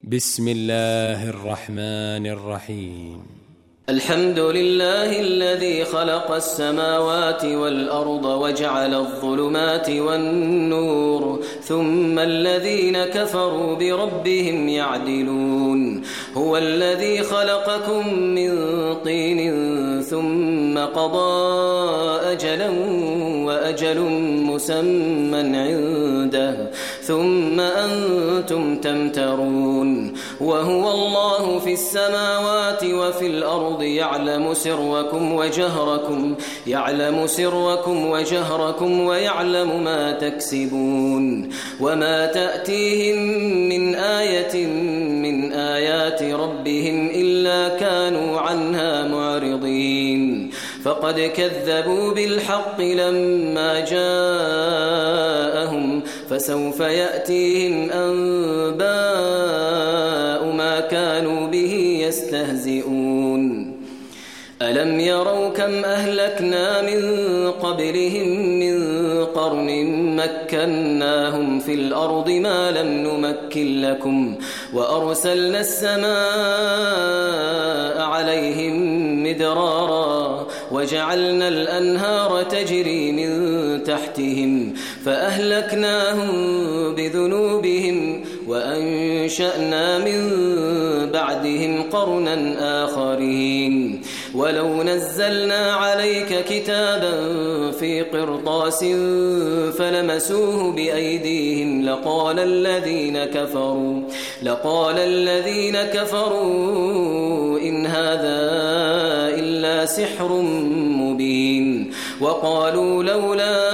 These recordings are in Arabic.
بسم الله الرحمن الرحيم. الحمد لله الذي خلق السماوات والأرض وجعل الظلمات والنور ثم الذين كفروا بربهم يعدلون. هو الذي خلقكم من طين ثم قضى أجلا وأجل مسمى عنده ثم أنتم تمترون. وهو الله في السماوات وفي الأرض يعلم سركم وجهركم ويعلم ما تكسبون. وما تأتيهم من آية من آيات ربهم إلا كانوا عنها معرضين. فقد كذبوا بالحق لما جاءهم فسوف يأتيهم أنباء ما كانوا به يستهزئون. ألم يروا كم أهلكنا من قبلهم من قرن مكناهم في الأرض ما لم نمكن لكم وأرسلنا السماء عليهم مدرارا وجعلنا الأنهار تجري من تحتهم فأهلكناهم بذنوبهم وأنشأنا من بعدهم قرنا آخرين. ولو نزلنا عليك كتابا في قرطاس فلمسوه بأيديهم لقال الذين كفروا إن هذا إلا سحر مبين. وقالوا لولا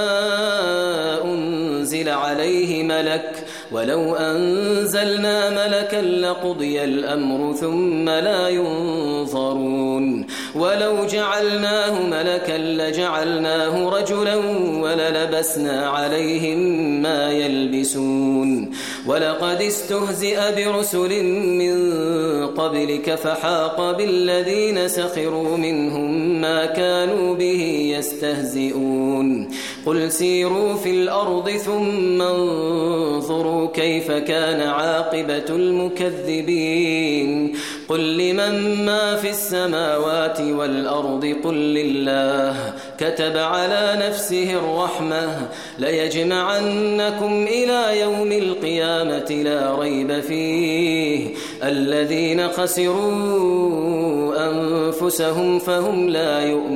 أنزل عليه ملك ولو أنزلنا ملكا لقضي الأمر ثم لا ينظرون. ولو جعلناه ملكا لجعلناه رجلا وللبسنا عليهم ما يلبسون. ولقد استهزئ برسل من قبلك فحاق بالذين سخروا منهم ما كانوا به يستهزئون. قل سيروا في الأرض ثم انظروا كيف كان عاقبة المكذبين. قل لمن ما في السماوات والأرض قل لله كتب على نفسه الرحمة ليجمعنكم إلى يوم القيامة لا ريب فيه الذين خسروا أنفسهم فهم لا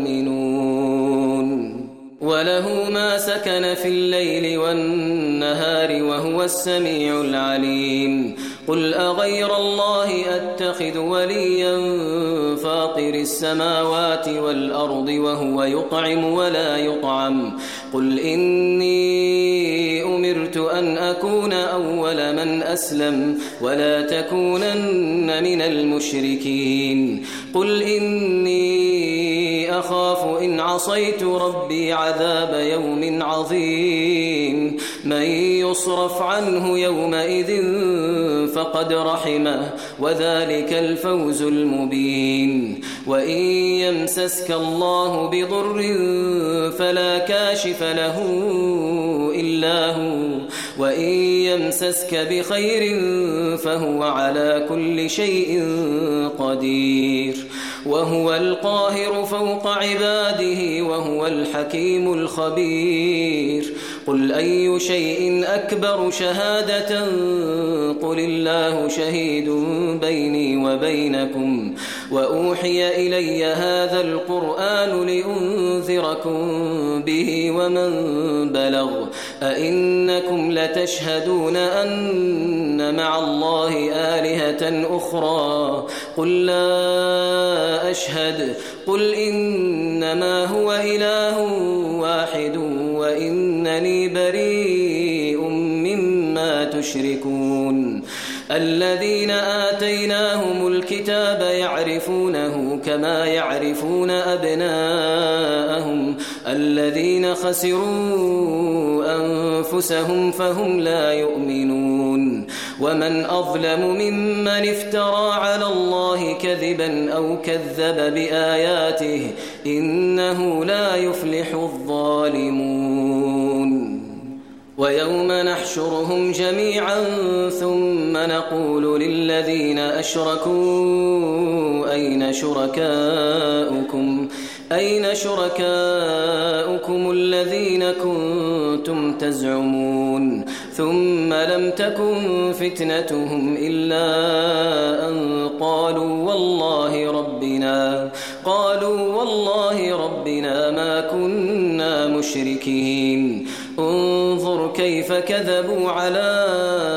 يؤمنون. وله ما سكن في الليل والنهار وهو السميع العليم. قل أغير الله أتخذ وليا فاطر السماوات والأرض وهو يطعم ولا يطعم. قل إني أمرت أن أكون أول من أسلم ولا تكونن من المشركين. قل إني أخاف إن عصيت ربي عذاب يوم عظيم. من يصرف عنه يومئذ فقد رحمه وذلك الفوز المبين. وإن يمسسك الله بضر فلا كاشف له إلا هو وإن يمسسك بخير فهو على كل شيء قدير. وهو القاهر فوق عباده وهو الحكيم الخبير. قل أي شيء أكبر شهادة قل الله شهيد بيني وبينكم وأوحي إلي هذا القرآن لأنذركم به ومن بلغ أئنكم لتشهدون أن مع الله آلهة أخرى قل لا أشهد. قل إنما هو إله واحد وإنني بريء مما تشركون. الذين آتيناهم الكتاب يعرفونه كما يعرفون أبناءهم الذين خسروا أنفسهم فهم لا يؤمنون. ومن أظلم ممن افترى على الله كذبا أو كذب بآياته إنه لا يفلح الظالمون. ويوم نحشرهم جميعا ثم نقول للذين أشركوا أين شركاؤكم الذين كنتم تزعمون ثم لم تكن فتنتهم إلا أن قالوا والله ربنا ما كنا مشركين انظر كيف كذبوا على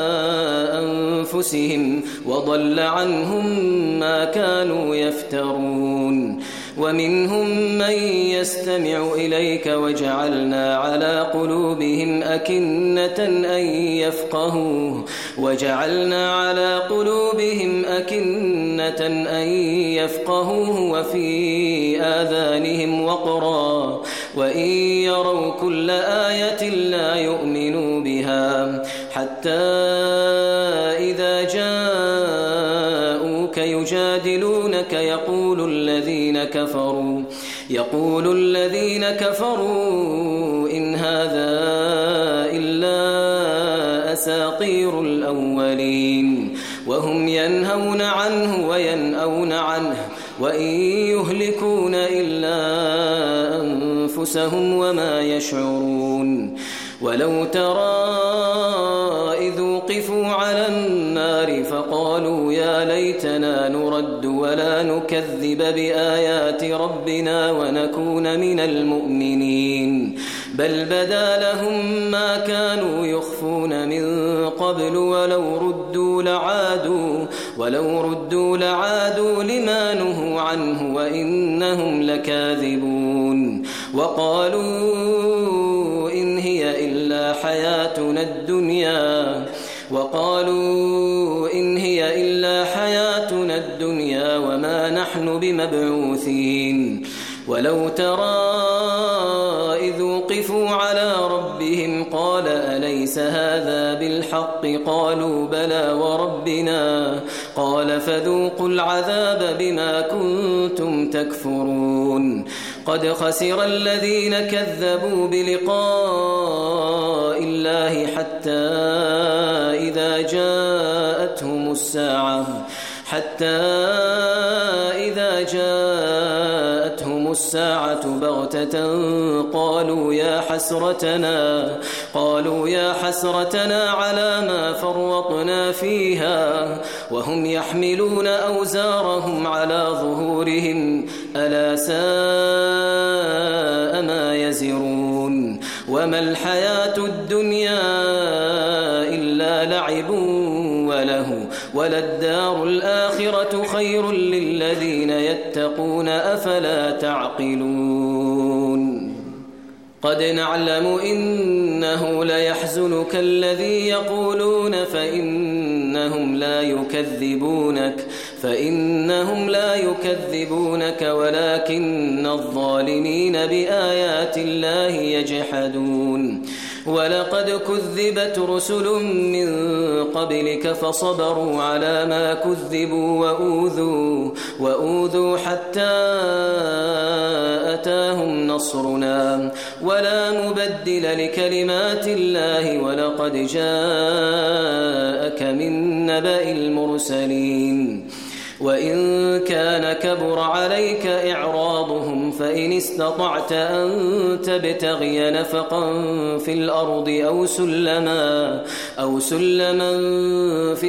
أنفسهم وضل عنهم ما كانوا يفترون ومنهم من يستمع إليك وجعلنا على قلوبهم أكنة أن يفقهوه وفي آذانهم وقرا وإن يروا كل آية لا يؤمنوا بها حتى إذا جاءوك يجادلونك يقول الذين كفروا إن هذا إلا أساطير الأولين وهم ينهون عنه وينأون عنه وإن يهلكون إلا أنفسهم وما يشعرون ولو ترى إذ وقفوا على النار فقالوا يا ليتنا نرد ولا نكذب بآيات ربنا ونكون من المؤمنين بل بدا لهم ما كانوا يخفون من قبل ولو ردوا لعادوا لما نهوا عنه وإنهم لكاذبون وقالوا إن هي إلا حياتنا الدنيا وما نحن بمبعوثين ولو ترى إذ وقفوا على ربهم قال أليس هذا بالحق قالوا بلى وربنا قال فذوقوا العذاب بما كنتم تكفرون قد خسر الذين كذبوا بلقاء الله حتى إذا جاءتهم الساعة بغتة قالوا يا حسرتنا على ما فرطنا فيها وهم يحملون أوزارهم على ظهورهم ألا ساء ما يزرون وما الحياة الدنيا إلا لعب وله وللدار الآخرة خير للذين يتقون أفلا تعقلون قد نعلم إنه ليحزنك الذي يقولون فإنهم لا يكذبونك ولكن الظالمين بآيات الله يجحدون ولقد كذبت رسل من قبلك فصبروا على ما كذبوا وأوذوا حتى أتاهم نصرنا ولا مبدل لكلمات الله ولقد جاءك من نبأ المرسلين وإن كان كبر عليك إعراضهم فإن استطعت أن تبتغي نفقا في الأرض أو سلما في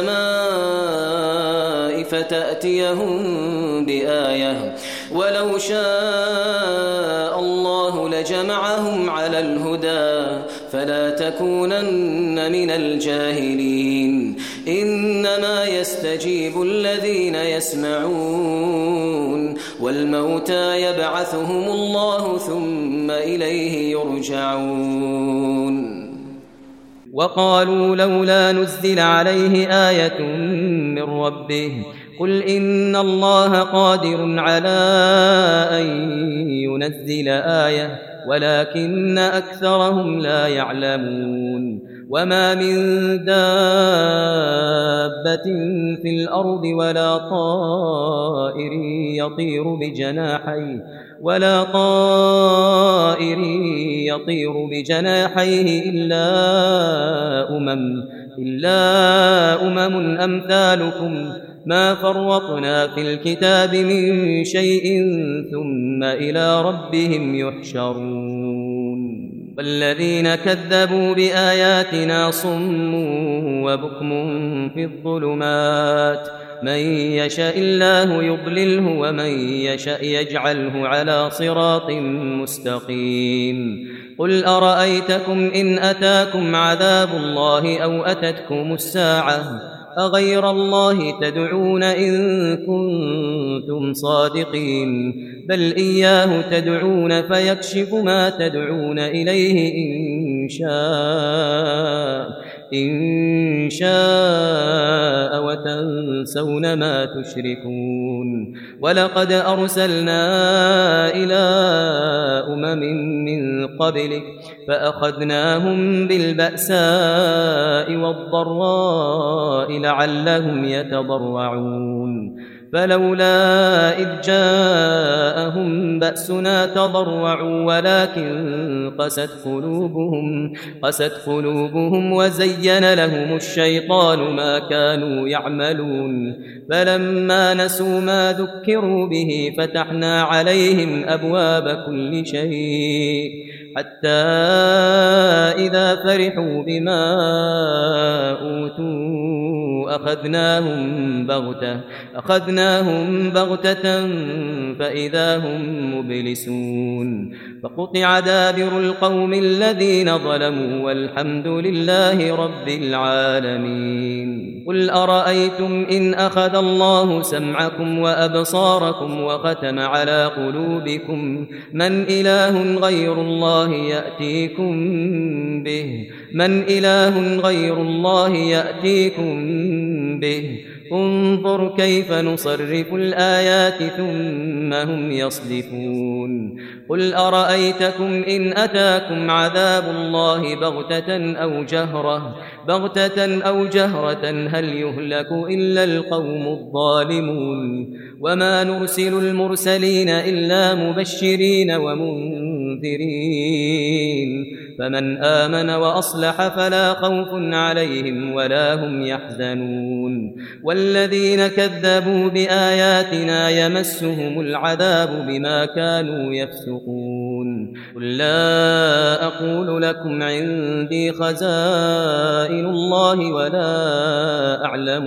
السماء فتأتيهم بآية ولو شاء الله لجمعهم على الهدى فلا تكونن من الجاهلين إنما يستجيب الذين يسمعون والموتى يبعثهم الله ثم إليه يرجعون وقالوا لولا نزل عليه آية من ربه قل إن الله قادر على أن ينزل آية ولكن أكثرهم لا يعلمون وما من دابة دابة في الأرض ولا طائر يطير بجناحيه إلا أمم أمثالكم ما فرطنا في الكتاب من شيء ثم إلى ربهم يحشرون والذين كذبوا بآياتنا صم وبكم في الظلمات من يشاء الله يضلله ومن يشاء يجعله على صراط مستقيم قل أرأيتكم إن أتاكم عذاب الله أو أتتكم الساعة أغير الله تدعون إن كنتم صادقين بل إياه تدعون فيكشف ما تدعون إليه إن شاء وتنسون ما تشركون ولقد أرسلنا إلى أمم من قبلك فأخذناهم بالبأساء والضراء لعلهم يتضرعون فلولا إذ جاءهم بأسنا تضرعوا ولكن قست قلوبهم وزين لهم الشيطان ما كانوا يعملون فلما نسوا ما ذكروا به فتحنا عليهم أبواب كل شيء حتى إذا فرحوا بما أوتوا أخذناهم بغتة فإذا هم مبلسون فقطع دابر القوم الذين ظلموا والحمد لله رب العالمين قل أرأيتم إن أخذ الله سمعكم وأبصاركم وختم على قلوبكم من إله غير الله يأتيكم به انظر كيف نصرف الآيات ثم هم يصدفون قل أرأيتكم إن أتاكم عذاب الله بغتة أو جهرة هل يهلك إلا القوم الظالمون وما نرسل المرسلين إلا مبشرين ومنذرين فمن آمن وأصلح فلا خوف عليهم ولا هم يحزنون والذين كذبوا بآياتنا يمسهم العذاب بما كانوا يفسقون قل لا أقول لكم عندي خزائن الله ولا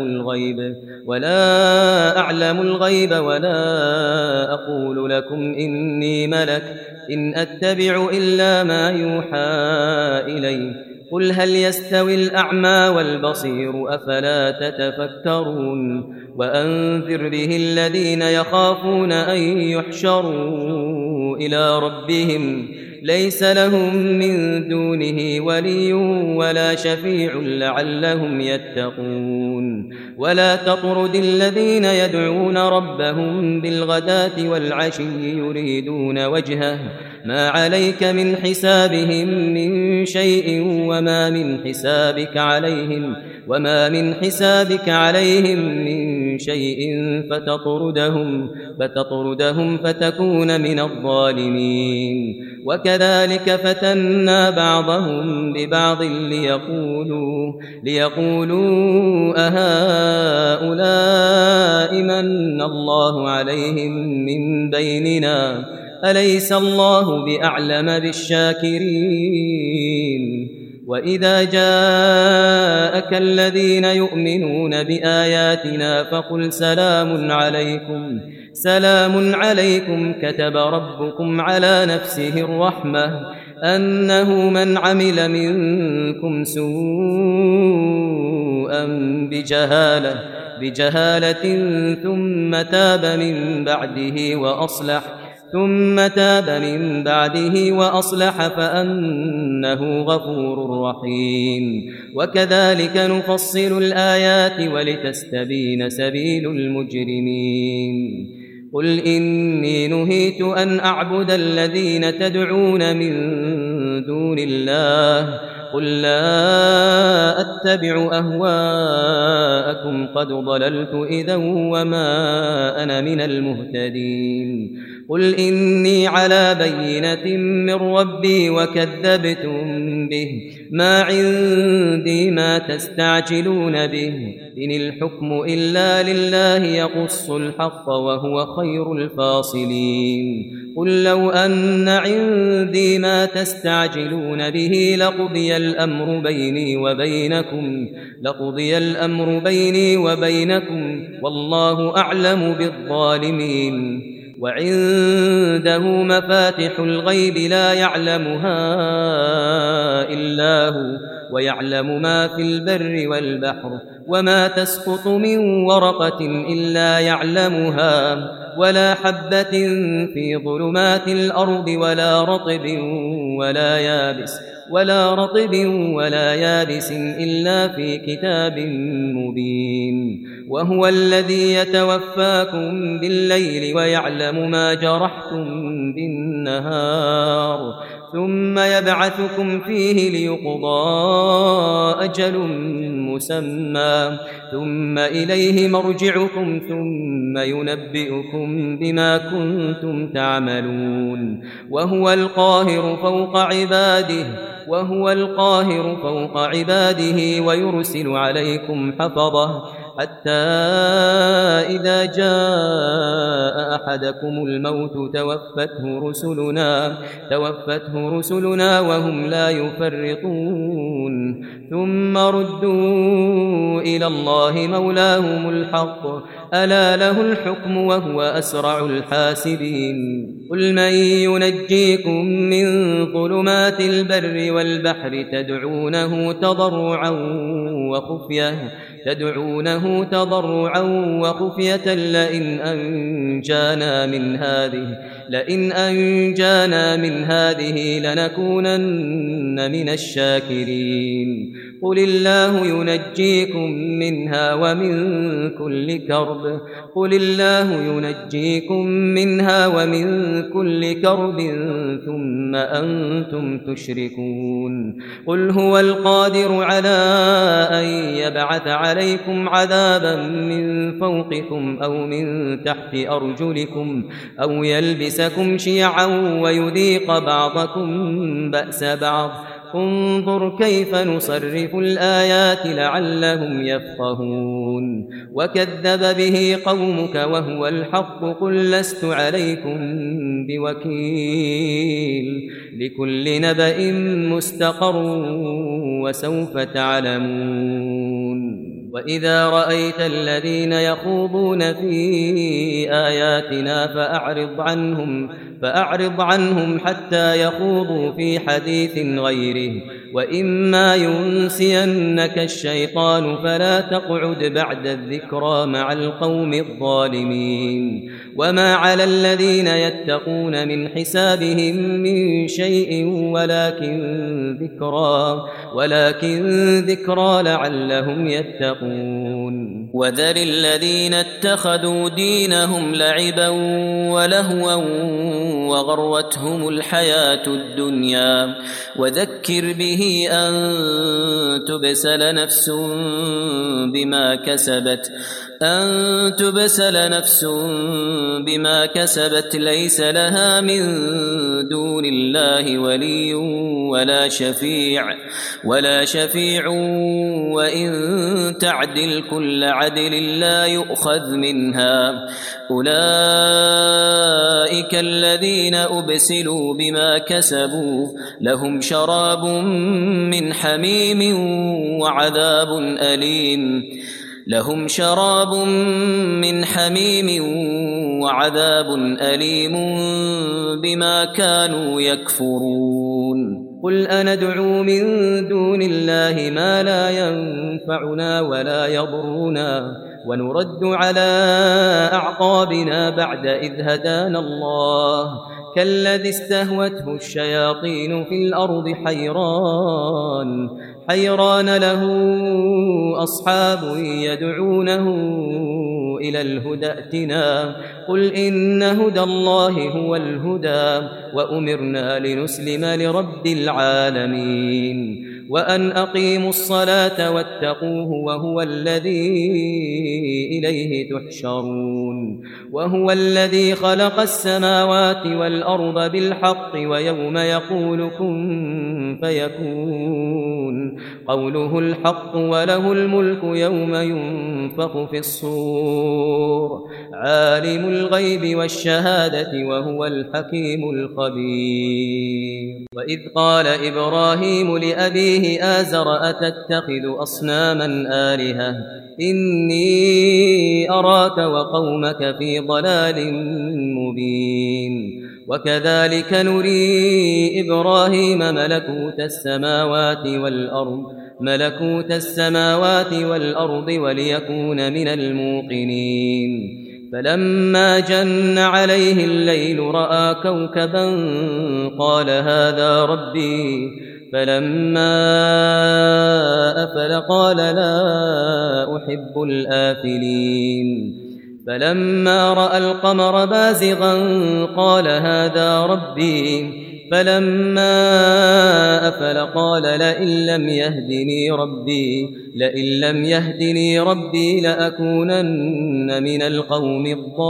أعلم الغيب ولا أقول لكم إني ملك إن أتبع إلا ما يوحى إلي قل هل يستوي الأعمى والبصير أفلا تتفكرون وأنذر به الذين يخافون أن يحشروا إلى ربهم ليس لهم من دونه ولي ولا شفيع لعلهم يتقون ولا تطرد الذين يدعون ربهم بالغداة والعشي يريدون وجهه ما عليك من حسابهم من شيء وما من حسابك عليهم من شيء فتطردهم فتكون من الظالمين وكذلك فتنا بعضهم ببعض ليقولوا أهؤلاء من الله عليهم من بيننا أليس الله بأعلم بالشاكرين وإذا جاءك الذين يؤمنون بآياتنا فقل سلام عليكم كتب ربكم على نفسه الرحمة أنه من عمل منكم سوءا بجهالة ثم تاب من بعده وأصلح فأنه غفور رحيم وكذلك نفصل الآيات ولتستبين سبيل المجرمين قل إني نهيت أن أعبد الذين تدعون من دون الله قل لا أتبع أهواءكم قد ضللت إذا وما أنا من المهتدين قل إني على بينة من ربي وكذبتم به ما عندي ما تستعجلون به إن الحكم إلا لله يقص الحق وهو خير الفاصلين قل لو أن عندي ما تستعجلون به لقضي الأمر بيني وبينكم والله أعلم بالظالمين وعنده مفاتح الغيب لا يعلمها إلا هو ويعلم ما في البر والبحر وما تسقط من ورقة إلا يعلمها ولا حبة في ظلمات الأرض ولا رطب ولا يابس إلا في كتاب مبين وهو الذي يتوفاكم بالليل ويعلم ما جرحتم بالنهار ثم يبعثكم فيه ليقضى أجل مسمى ثم إليه مرجعكم ثم ينبئكم بما كنتم تعملون وهو القاهر فوق عباده ويرسل عليكم حفظه حتى إذا جاء أحدكم الموت توفته رسلنا وهم لا يفرطون ثم ردوا إلى الله مولاهم الحق ألا له الحكم وهو أسرع الحاسبين قل من ينجيكم من ظلمات البر والبحر تدعونه تضرعا وخفية لئن أنجانا من هذه لنكونن من الشاكرين قل الله ينجيكم منها ومن كل كرب ثم أنتم تشركون قل هو القادر على أن يبعث عليكم عذابا من فوقكم أو من تحت أرجلكم أو يلبسكم شيعا ويذيق بعضكم بأس بعض انظر كيف نصرف الآيات لعلهم يفقهون وكذب به قومك وهو الحق قل لست عليكم بوكيل لكل نبأ مستقر وسوف تعلمون وإذا رأيت الذين يخوضون في آياتنا فأعرض عنهم حتى يخوضوا في حديث غيره وإما ينسينك الشيطان فلا تقعد بعد الذكرى مع القوم الظالمين وما على الذين يتقون من حسابهم من شيء ولكن ذكرى لعلهم يتقون وذر الذين اتخذوا دينهم لعبا ولهوا وغرتهم الحياة الدنيا وذكر به أن تبسل نفس بما كسبت ليس لها من دون الله ولي ولا شفيع وإن تعدل كل عدل لا يؤخذ منها أولئك الذين أبسلوا بما كسبوا لهم شراب من حميم وعذاب أليم بما كانوا يكفرون قل أندعو من دون الله ما لا ينفعنا ولا يضرنا ونرد على أعقابنا بعد إذ هدانا الله كالذي استهوته الشياطين في الأرض حيران له أصحاب يدعونه إلى الهدى ائتنا قل إن هدى الله هو الهدى وأمرنا لنسلم لرب العالمين وأن أقيموا الصلاة واتقوه وهو الذي إليه تحشرون وهو الذي خلق السماوات والأرض بالحق ويوم يقول كن فيكون قوله الحق وله الملك يوم ينفخ في الصور عالم الغيب والشهادة وهو الحكيم الخبير وإذ قال إبراهيم لأبيه آزر أتتخذ أصناما آلهة إني أراك وقومك في ضلال مبين وكذلك نري إبراهيم ملكوت السماوات والأرض وليكون من الموقنين فلما جن عليه الليل رأى كوكبا قال هذا ربي فلما أفل قال لا أحب الآفلين فلما رأى القمر بازغا قال هذا ربي فلما أفل قال لئن لم يهدني ربي لأكونن من القوم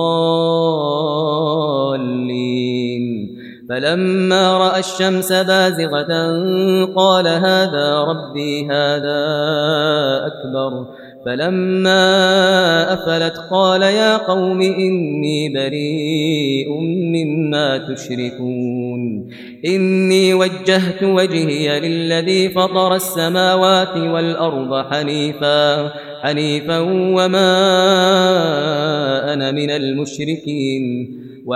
الضالين فلما رأى الشمس بازغة قال هذا ربي هذا أكبر فلما أفلت قال يا قوم إني بريء مما تشركون إني وجهت وجهي للذي فطر السماوات والأرض حنيفا وما أنا من المشركين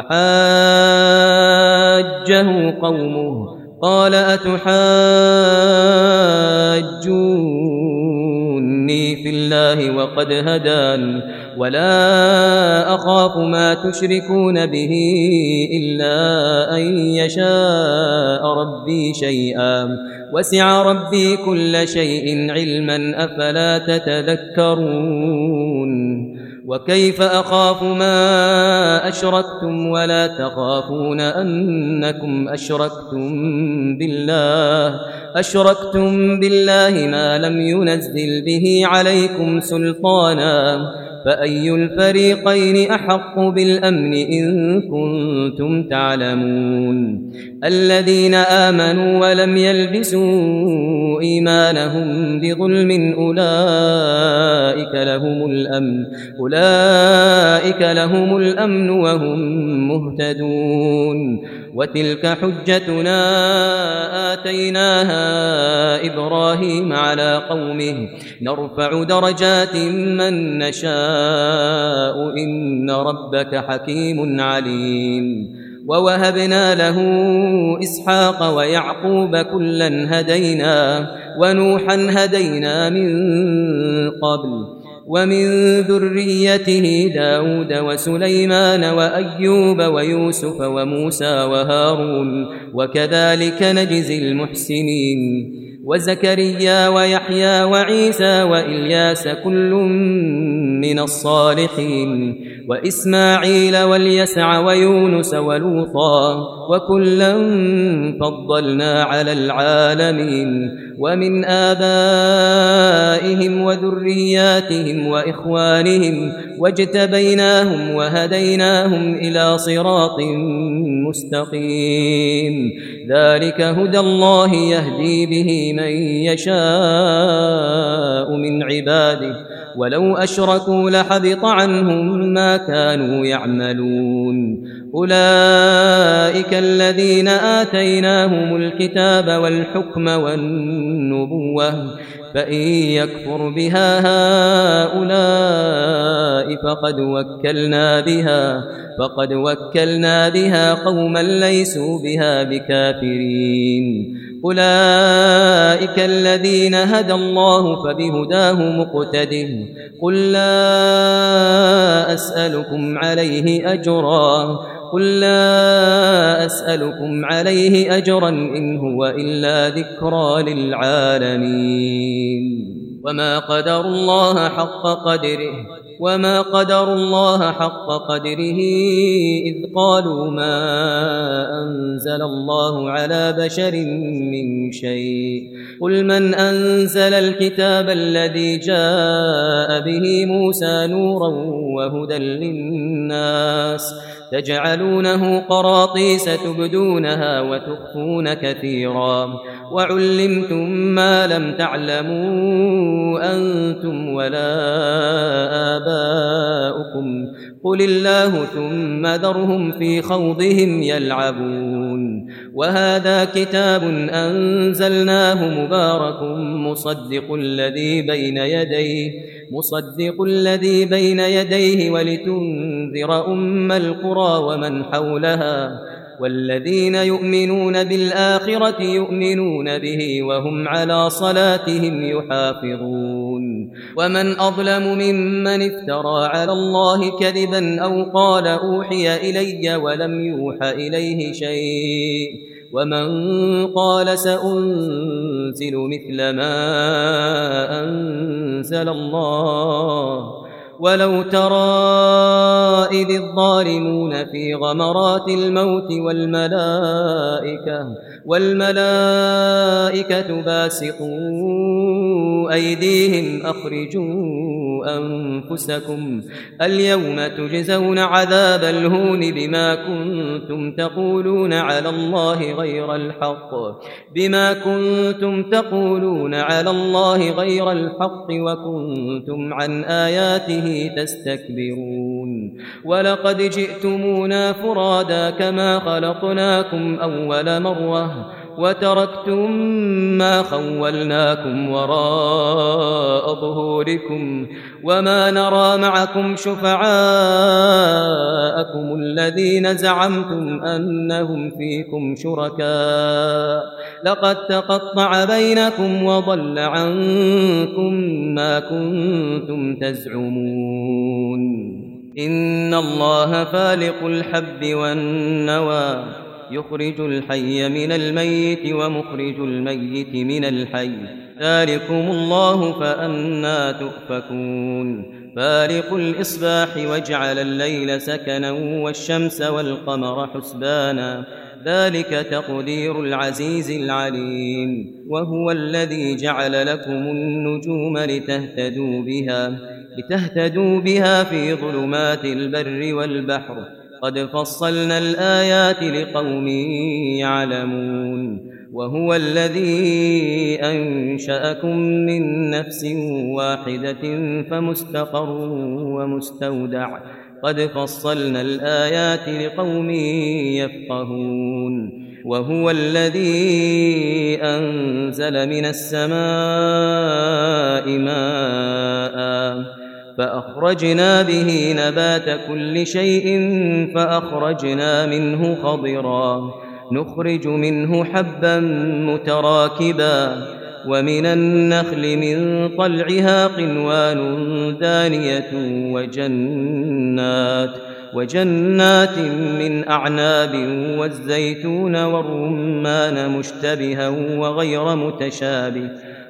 وحاجه قومه قال أتحاجوني في الله وقد هدان ولا أخاف ما تشركون به إلا أن يشاء ربي شيئا وسع ربي كل شيء علما أفلا تتذكرون وكيف أخاف ما أشركتم ولا تخافون أنكم أشركتم بالله ما لم ينزل به عليكم سلطانا فأي الفريقين أحق بالأمن إن كنتم تعلمون الذين آمنوا ولم يلبسوا إيمانهم بظلم أولئك لهم الأمن وهم مهتدون وتلك حجتنا آتيناها إبراهيم على قومه نرفع درجات من نشاء إن ربك حكيم عليم ووهبنا له إسحاق ويعقوب كلا هدينا ونوحا هدينا من قبل ومن ذريته داود وسليمان وأيوب ويوسف وموسى وهارون وكذلك نجزي المحسنين وزكريا ويحيى وعيسى وإلياس كل من الصالحين وإسماعيل واليسع ويونس ولوطا وكلا فضلنا على العالمين ومن آبائهم وذرياتهم وإخوانهم واجتبيناهم وهديناهم إلى صراط مستقيم ذلك هدى الله يهدي به من يشاء من عباده ولو أشركوا لحبط عنهم ما كانوا يعملون أولئك الذين آتيناهم الكتاب والحكم والنبوة فإن يكفر بها هؤلاء فقد وكلنا بها قوما ليسوا بها بكافرين أولئك الذين هدى الله فبهداه مقتده قل لا أسألكم عليه أجرا إن هو إلا ذكرى للعالمين وما قدروا الله حق قدره إذ قالوا ما أنزل الله على بشر من شيء قل من أنزل الكتاب الذي جاء به موسى نورا وهدى للناس تجعلونه قراطيس تبدونها وتخفون كثيرا وعلمتم ما لم تعلموا أنتم ولا آباؤكم قل الله ثم ذرهم في خوضهم يلعبون وهذا كتاب أنزلناه مبارك مصدق الذي بين يديه ولتنذر أم القرى ومن حولها والذين يؤمنون بالآخرة يؤمنون به وهم على صلاتهم يحافظون ومن أظلم ممن افترى على الله كذبا أو قال أوحي إلي ولم يوحى إليه شيء ومن قال سأنزل مثل ما أنزل الله ولو ترى إذ الظالمون في غمرات الموت والملائكة باسطوا أيديهم أخرجوا أنفسكم اليوم تجزون عذاب الهون بما كنتم تقولون على الله غير الحق وكنتم عن آياته تستكبرون ولقد جئتمونا فرادا كما خلقناكم أول مرة وتركتم ما خولناكم وراء ظهوركم وما نرى معكم شفعاءكم الذين زعمتم أنهم فيكم شركاء لقد تقطع بينكم وضل عنكم ما كنتم تزعمون إن الله فالق الحب والنوى يخرج الحي من الميت ومخرج الميت من الحي ذلكم الله فأنى تؤفكون فالق الإصباح وجعل الليل سكنا والشمس والقمر حسبانا ذلك تقدير العزيز العليم وهو الذي جعل لكم النجوم لتهتدوا بها في ظلمات البر والبحر قد فصلنا الآيات لقوم يعلمون وهو الذي أنشأكم من نفس واحدة فمستقر ومستودع قد فصلنا الآيات لقوم يفقهون وهو الذي أنزل من السماء ماء فأخرجنا به نبات كل شيء فأخرجنا منه خضرا نخرج منه حبا متراكبا ومن النخل من طلعها قنوان دانية وجنات من أعناب والزيتون والرمان مشتبها وغير متشابه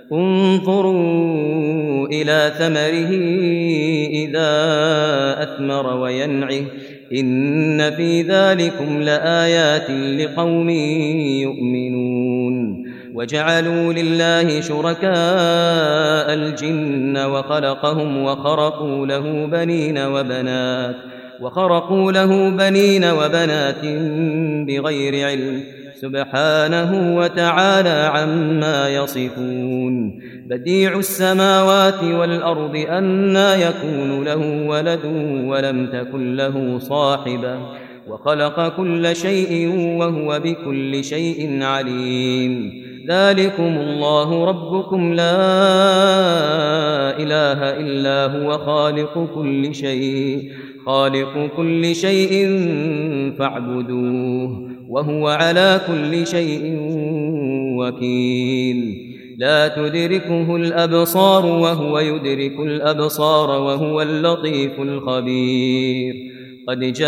انظروا إلى ثمره إذا أثمر وينعه إن في ذلكم لآيات لقوم يؤمنون وجعلوا لله شركاء الجن وخلقهم وخرقوا له بنين وبنات بغير علم سبحانه وتعالى عما يصفون بديع السماوات والأرض أنى يكون له ولد ولم تكن له صاحبة وخلق كل شيء وهو بكل شيء عليم ذلكم الله ربكم لا إله إلا هو خالق كل شيء فاعبدوه وهو على كل شيء وكيل لا تدركه الأبصار وهو يدرك الأبصار وهو اللطيف الخبير قد جاءكم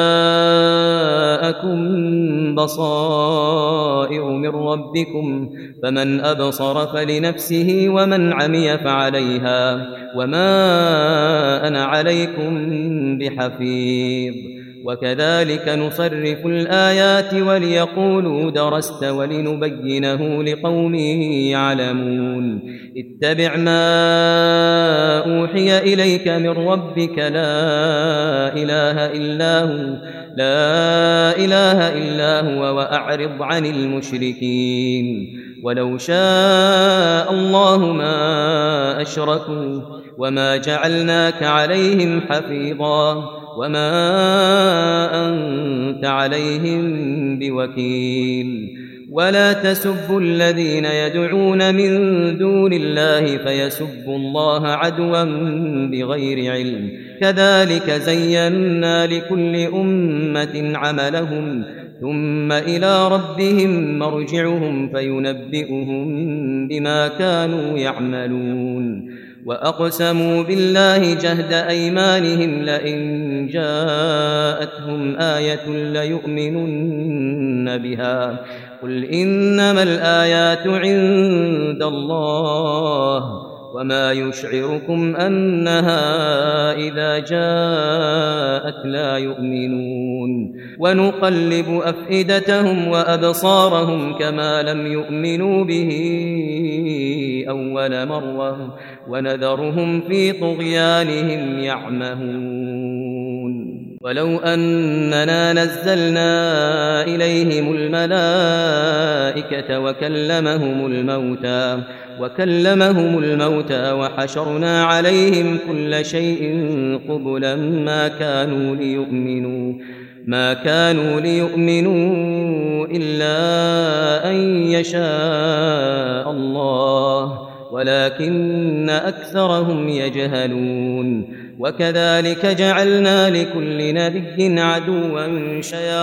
بصائر من ربكم فمن أبصر فلنفسه ومن عمي فعليها وما أنا عليكم بحفيظ وكذلك نصرف الآيات وليقولوا درست ولنبينه لقوم يعلمون اتبع ما أوحي إليك من ربك لا إله إلا هو وأعرض عن المشركين ولو شاء الله ما أشركوا وما جعلناك عليهم حفيظا وما أنت عليهم بوكيل ولا تسبوا الذين يدعون من دون الله فيسبوا الله عدوا بغير علم كذلك زينا لكل أمة عملهم ثم إلى ربهم مرجعهم فينبئهم بما كانوا يعملون وأقسموا بالله جهد أيمانهم لئن جاءتهم آية ليؤمنن بها قل إنما الآيات عند الله وما يشعركم أنها إذا جاءت لا يؤمنون ونقلب أفئدتهم وأبصارهم كما لم يؤمنوا به أول مرة ونذرهم في طغيانهم يعمهون ولو أننا نزلنا إليهم الملائكة وكلمهم الموتى وحشرنا عليهم كل شيء قبلا ما كانوا ليؤمنوا إلا أن يشاء الله ولكن أكثرهم يجهلون وكذلك جعلنا لكل نبي عدوا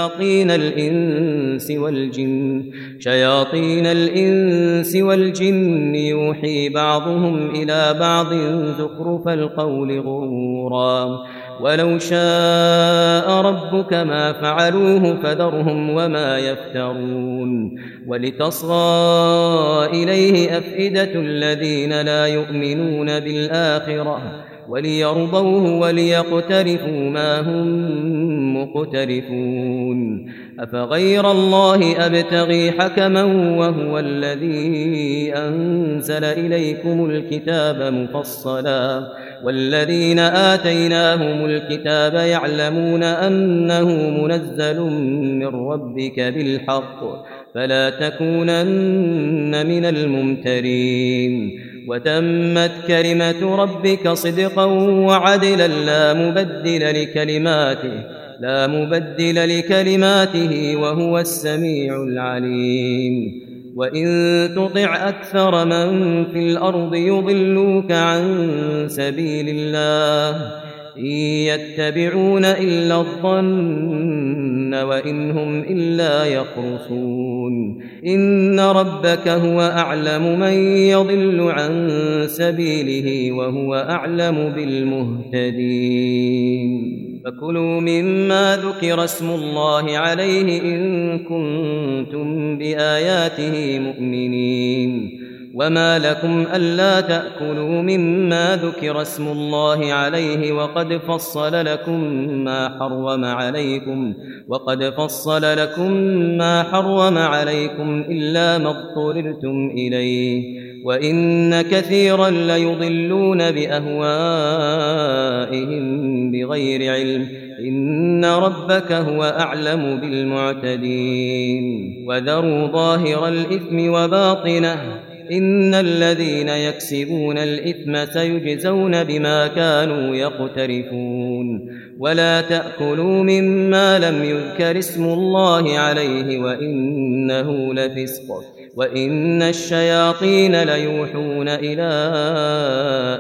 شياطين الإنس والجن يوحي بعضهم إلى بعض زخرف القول غرورا ولو شاء ربك ما فعلوه فذرهم وما يفترون ولتصغى إليه أفئدة الذين لا يؤمنون بالآخرة وليرضوه وليقترفوا ما هم مقترفون أفغير الله أبتغي حكما وهو الذي أنزل إليكم الكتاب مفصلا والذين آتيناهم الكتاب يعلمون أنه منزل من ربك بالحق فلا تكونن من الممترين وتمت كلمة ربك صدقا وعدلا لا مبدل لكلماته وهو السميع العليم وإن تطع أكثر من في الأرض يضلوك عن سبيل الله إن يتبعون إلا الظن وإن هم إلا يخرصون إن ربك هو أعلم من يضل عن سبيله وهو أعلم بالمهتدين فكلوا مما ذكر اسم الله عليه إن كنتم بآياته مؤمنين وما لكم ألا تأكلوا مما ذكر اسم الله عليه وقد فصل لكم ما حرم عليكم إلا ما اضطررتم إليه وإن كثيرا ليضلون بأهوائهم بغير علم إن ربك هو أعلم بالمعتدين وذروا ظاهر الإثم وباطنه إن الذين يكسبون الإثم سيجزون بما كانوا يقترفون ولا تأكلوا مما لم يذكر اسم الله عليه وإنه لفسق وإن الشياطين ليوحون إلى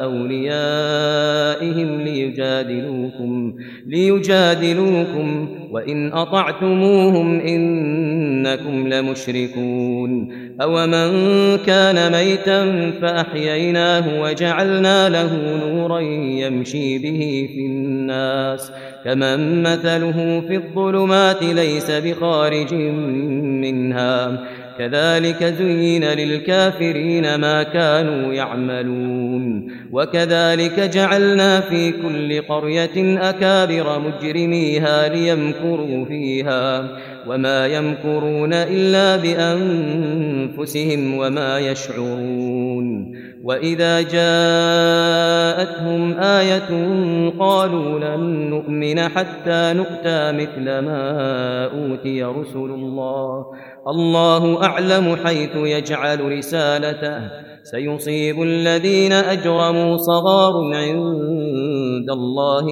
أوليائهم ليجادلوكم وإن أطعتموهم إنكم لمشركون أومن كان ميتا فأحييناه وجعلنا له نورا يمشي به في الناس كمن مثله في الظلمات ليس بخارج منها كذلك زين للكافرين ما كانوا يعملون وكذلك جعلنا في كل قرية أكابر مجرميها ليمكروا فيها وما يمكرون إلا بأنفسهم وما يشعرون وإذا جاءتهم آية قالوا لن نؤمن حتى نؤتى مثل ما أوتي رسل الله أعلم حيث يجعل رسالته سيصيب الذين أجرموا صغار عند الله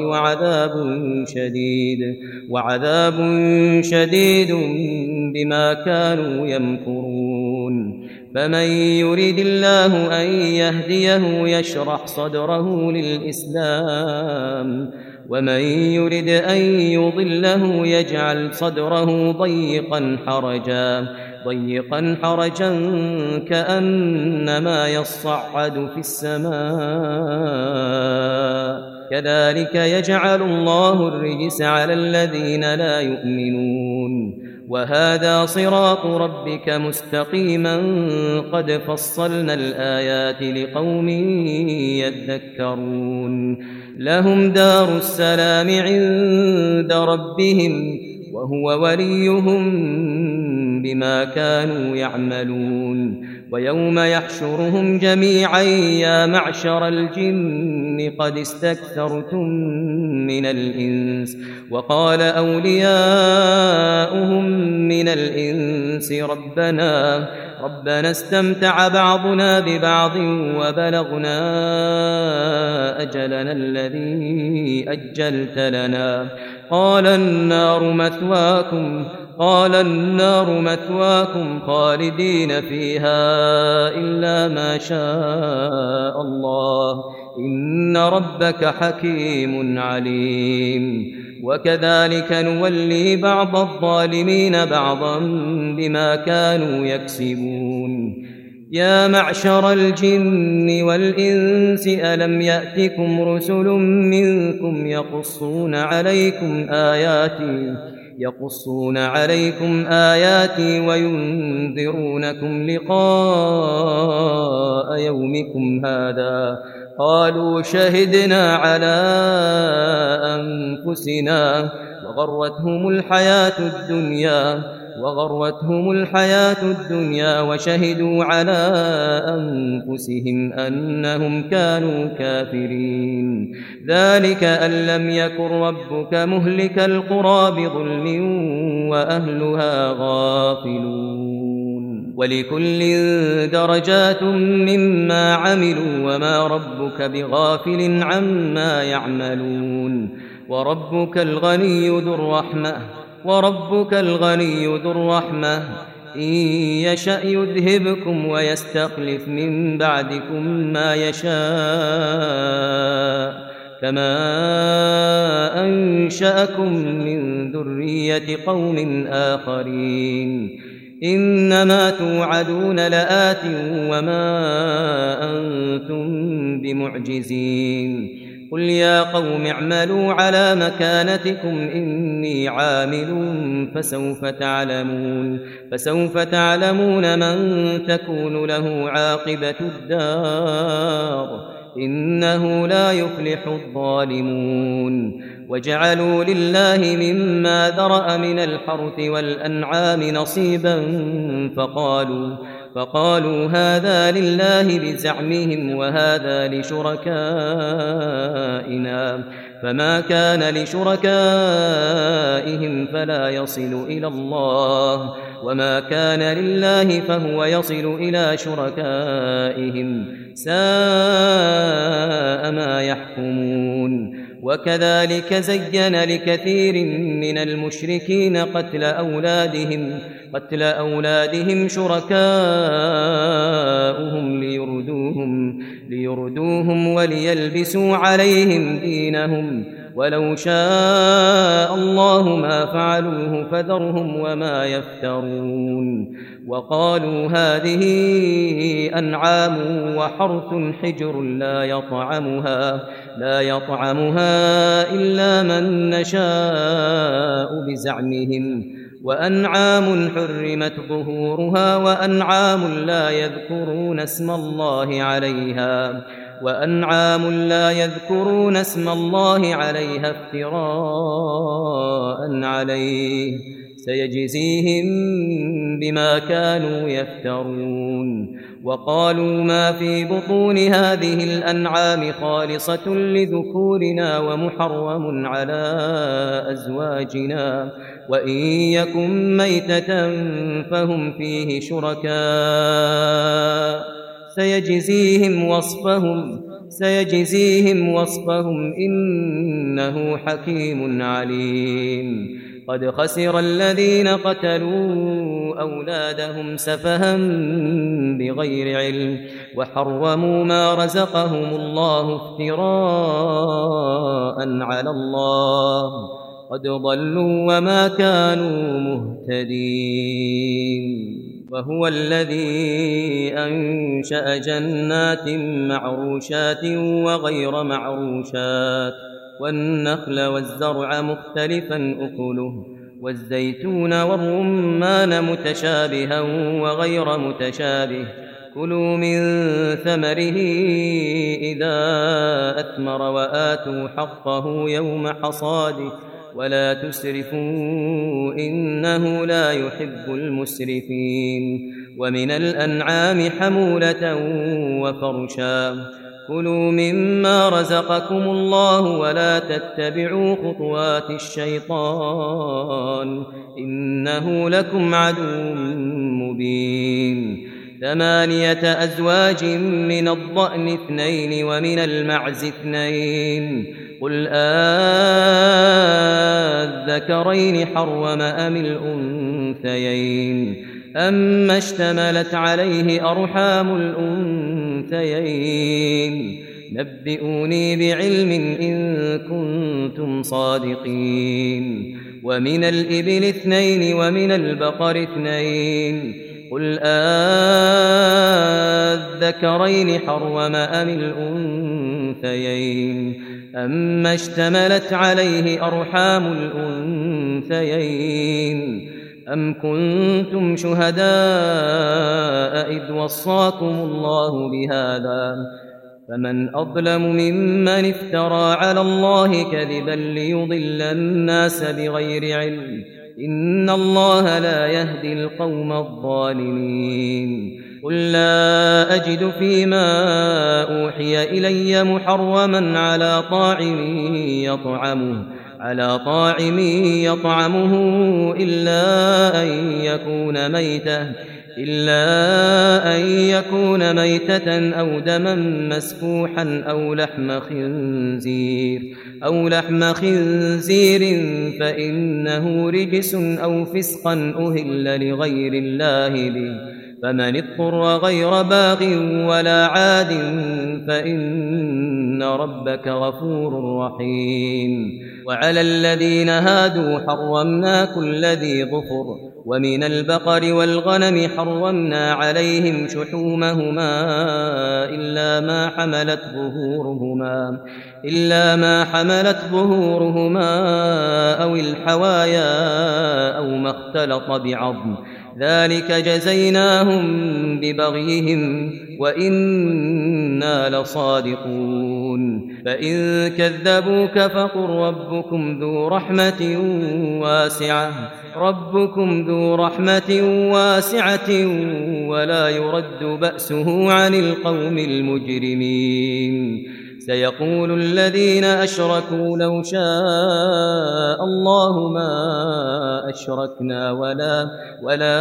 وعذاب شديد بما كانوا يمكرون فمن يريد الله أن يهديه يشرح صدره للإسلام ومن يرد أن يضله يجعل صدره ضيقا حرجا كأنما يصعد في السماء كذلك يجعل الله الرجس على الذين لا يؤمنون وهذا صراط ربك مستقيما قد فصلنا الآيات لقوم يذكرون لهم دار السلام عند ربهم وهو وليهم بما كانوا يعملون ويوم يحشرهم جميعا يا معشر الجن قد استكثرتم من الإنس وقال أولياؤهم من الإنس ربنا استمتع بعضنا ببعض وبلغنا أجلنا الذي أجلت لنا قال النار مثواكم خالدين فيها إلا ما شاء الله إن ربك حكيم عليم وكذلك نولي بعض الظالمين بعضا بما كانوا يكسبون يا معشر الجن والإنس ألم يأتكم رسل منكم يقصون عليكم آياتي وينذرونكم لقاء يومكم هذا قالوا شهدنا على أنفسنا وغرتهم الحياة الدنيا وشهدوا على أنفسهم أنهم كانوا كافرين ذلك أن لم يكن ربك مهلك القرى بظلم وأهلها غافلون ولكل درجات مما عملوا وما ربك بغافل عما يعملون وربك الغني ذو الرحمة إن يشأ يذهبكم ويستخلف من بعدكم ما يشاء كما أنشأكم من ذرية قوم آخرين إنما توعدون لآت وما أنتم بمعجزين قل يا قوم اعملوا على مكانتكم إني عامل فسوف تعلمون من تكون له عاقبة الدار إنه لا يفلح الظالمون وجعلوا لله مما ذرأ من الحرث والأنعام نصيبا فقالوا هذا لله بزعمهم وهذا لشركائنا فما كان لشركائهم فلا يصل إلى الله وما كان لله فهو يصل إلى شركائهم ساء ما يحكمون وكذلك زين لكثير من المشركين قتل أولادهم شركاؤهم ليردوهم وليلبسوا عليهم دينهم ولو شاء الله ما فعلوه فذرهم وما يفترون وقالوا هذه أنعام وحرث حجر لا يطعمها إلا من نشاء بزعمهم وأنعام حرمت ظهورها وأنعام لا يذكرون اسم الله عليها افتراء عليه سيجزيهم بما كانوا يفترون وقالوا ما في بطون هذه الأنعام خالصة لذكورنا ومحرم على أزواجنا وإن يكن ميتة فهم فيه شركاء سيجزيهم وصفهم إنه حكيم عليم قد خسر الذين قتلوا أولادهم سفها بغير علم وحرموا ما رزقهم الله افتراء على الله قد ضلوا وما كانوا مهتدين وهو الذي أنشأ جنات معروشات وغير معروشات والنخل والزرع مختلفا أكله والزيتون والرمان متشابها وغير متشابه كلوا من ثمره إذا أثمر وآتوا حقه يوم حصاده ولا تسرفوا إنه لا يحب المسرفين ومن الأنعام حمولة وفرشا كلوا مما رزقكم الله ولا تتبعوا خطوات الشيطان إنه لكم عدو مبين 8 أزواج من الضأن 2 ومن المعز 2 قل الذكرين حرم أم الأنثيين أما اشتملت عليه أرحام الأنثيين نبئوني بعلم إن كنتم صادقين ومن الإبل 2 ومن البقر 2 قل الذكرين حرم أم الأنثيين أما اشتملت عليه أرحام الأنثيين أم كنتم شهداء إذ وصاكم الله بهذا فمن أظلم ممن افترى على الله كذبا ليضل الناس بغير علم إن الله لا يهدي القوم الظالمين قل لا أجد فيما أوحي إلي محرما على طاعم يطعمه إلا أن يكون ميتة أو دما مسفوحا أو لحم خنزير فإنه رجس أو فسقا أهل لغير الله به فمن اضطر غير باغ ولا عاد فإن ربك غفور رحيم وعلى الذين هادوا حرمنا كل ذي ظفر ومن البقر والغنم حرمنا عليهم شحومهما إلا ما حملت ظهورهما أو الحوايا أو ما اختلط بعظم ذلك جزيناهم ببغيهم وإنا لصادقون فإن كذبوك فقل ربكم ذو رحمة واسعة ولا يرد بأسه عن القوم المجرمين سيقول الذين أشركوا لو شاء الله ما أشركنا ولا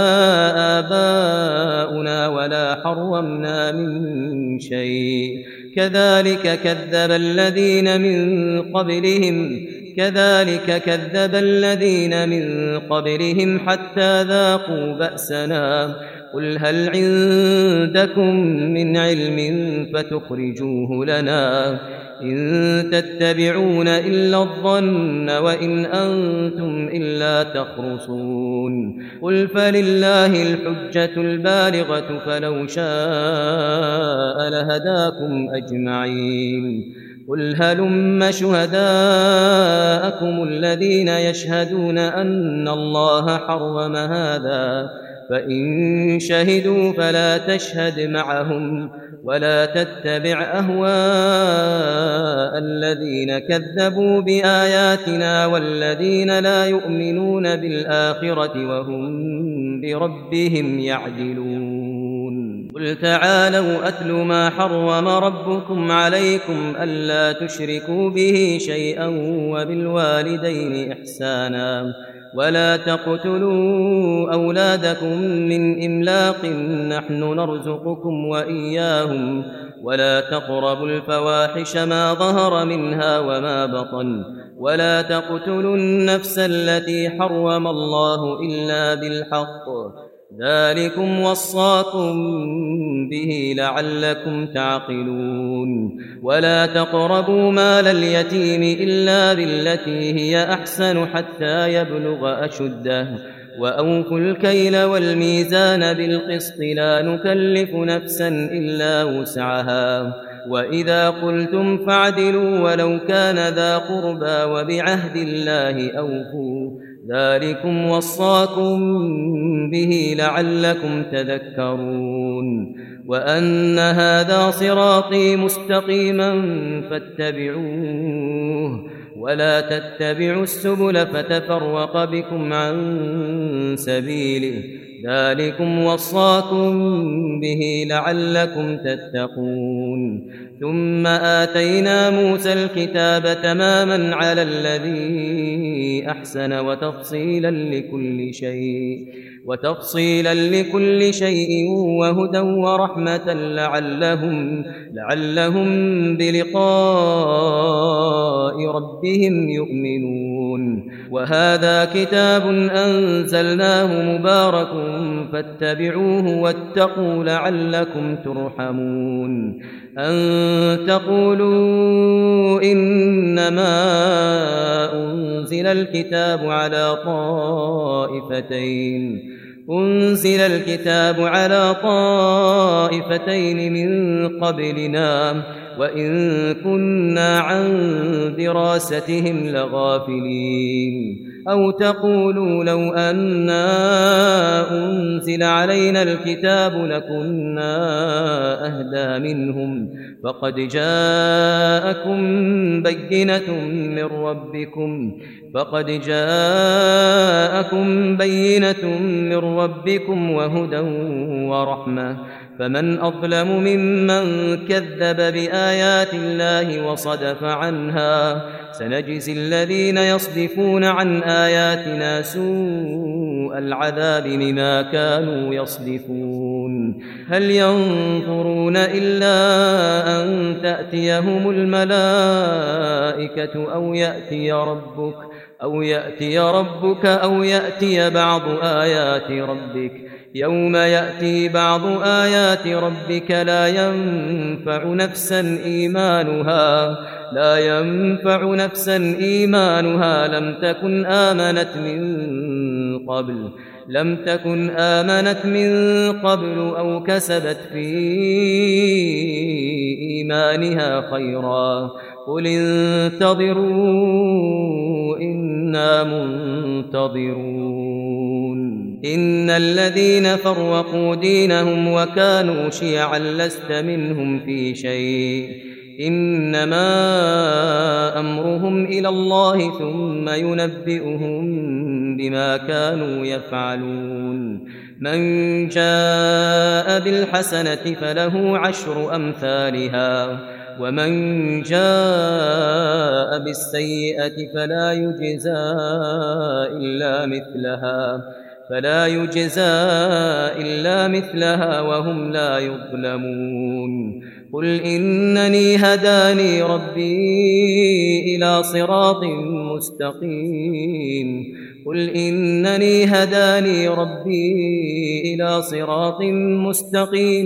آباؤنا ولا حرمنا من شيء كذلك كذب الذين من قبلهم حتى ذاقوا بأسنا قل هل عندكم من علم فتخرجوه لنا إن تتبعون إلا الظن وإن أنتم إلا تخرصون قل فلله الحجة البالغة فلو شاء لهداكم أجمعين قل هلم شهداءكم الذين يشهدون أن الله حرم هذا فإن شهدوا فلا تشهد معهم ولا تتبع أهواء الذين كذبوا بآياتنا والذين لا يؤمنون بالآخرة وهم بربهم يعدلون قل تعالوا أتل ما حرم ربكم عليكم ألا تشركوا به شيئا وبالوالدين إحسانا ولا تقتلوا أولادكم من إملاق نحن نرزقكم وإياهم ولا تقربوا الفواحش ما ظهر منها وما بطن ولا تقتلوا النفس التي حرم الله إلا بالحق ذلكم وصاكم به لعلكم تعقلون ولا تقربوا مال اليتيم إلا بالتي هي أحسن حتى يبلغ أشده وأوفوا الكيل والميزان بالقسط لا نكلف نفسا إلا وسعها وإذا قلتم فاعدلوا ولو كان ذا قربى وبعهد الله أوفوا ذلكم وصاكم به لعلكم تذكرون وأن هذا صراطي مستقيما فاتبعوه ولا تتبعوا السبل فتفرق بكم عن سبيله ذلكم وصاكم به لعلكم تتقون ثم آتينا موسى الكتاب تماما على الذي أحسن وتفصيلا لكل شيء وهدى ورحمة لعلهم بلقاء ربهم يؤمنون وهذا كتاب أنزلناه مبارك فاتبعوه واتقوا لعلكم ترحمون أن تقولوا إنما أنزل الكتاب على طائفتين من قبلنا وإن كنا عن دراستهم لغافلين أو تقولوا لو أنا أنزل علينا الكتاب لكنا أهدى منهم فقد جاءكم بينة من ربكم وهدى ورحمة فمن أظلم ممن كذب بآيات الله وصدف عنها سنجزي الذين يصدفون عن آياتنا سوء العذاب بما كانوا يصدفون هل ينظرون إلا أن تأتيهم الملائكة أو يأتي ربك أو يأتي بعض آيات ربك يوم يأتي بعض آيات ربك لا ينفع نفسا إيمانها لم تكن آمنت من قبل أو كسبت في إيمانها خيرا قل انتظروا إنا منتظرون إن الذين فرقوا دينهم وكانوا شيعا لست منهم في شيء إنما أمرهم إلى الله ثم ينبئهم بما كانوا يفعلون من جاء بالحسنة فله 10 أمثالها ومن جاء بالسيئة فلا يجزى إلا مثلها وهم لا يظلمون قل إنني هداني ربي إلى صراط مستقيم قل إنني هداني ربي إلى صراط مستقيم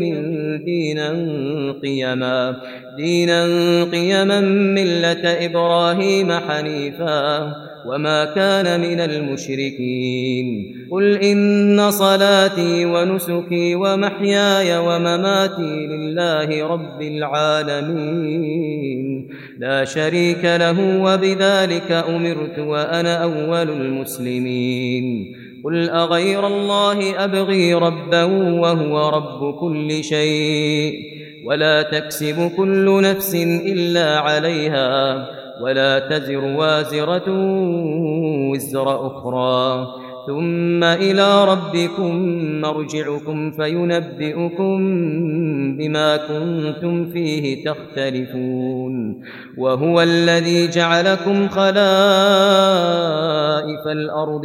دينا قيما ملة إبراهيم حنيفا وما كان من المشركين قل إن صلاتي ونسكي ومحياي ومماتي لله رب العالمين لا شريك له وبذلك أمرت وأنا أول المسلمين قل أغير الله أبغي ربا وهو رب كل شيء ولا تكسب كل نفس إلا عليها ولا تزر وازرة وزر أخرى ثم إلى ربكم مرجعكم فينبئكم بما كنتم فيه تختلفون وهو الذي جعلكم خلائف الأرض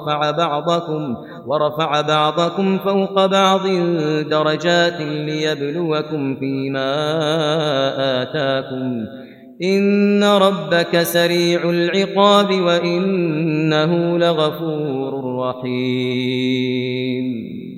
ورفع بعضكم فوق بعض درجات ليبلوكم فيما آتاكم إن ربك سريع العقاب وإنه لغفور رحيم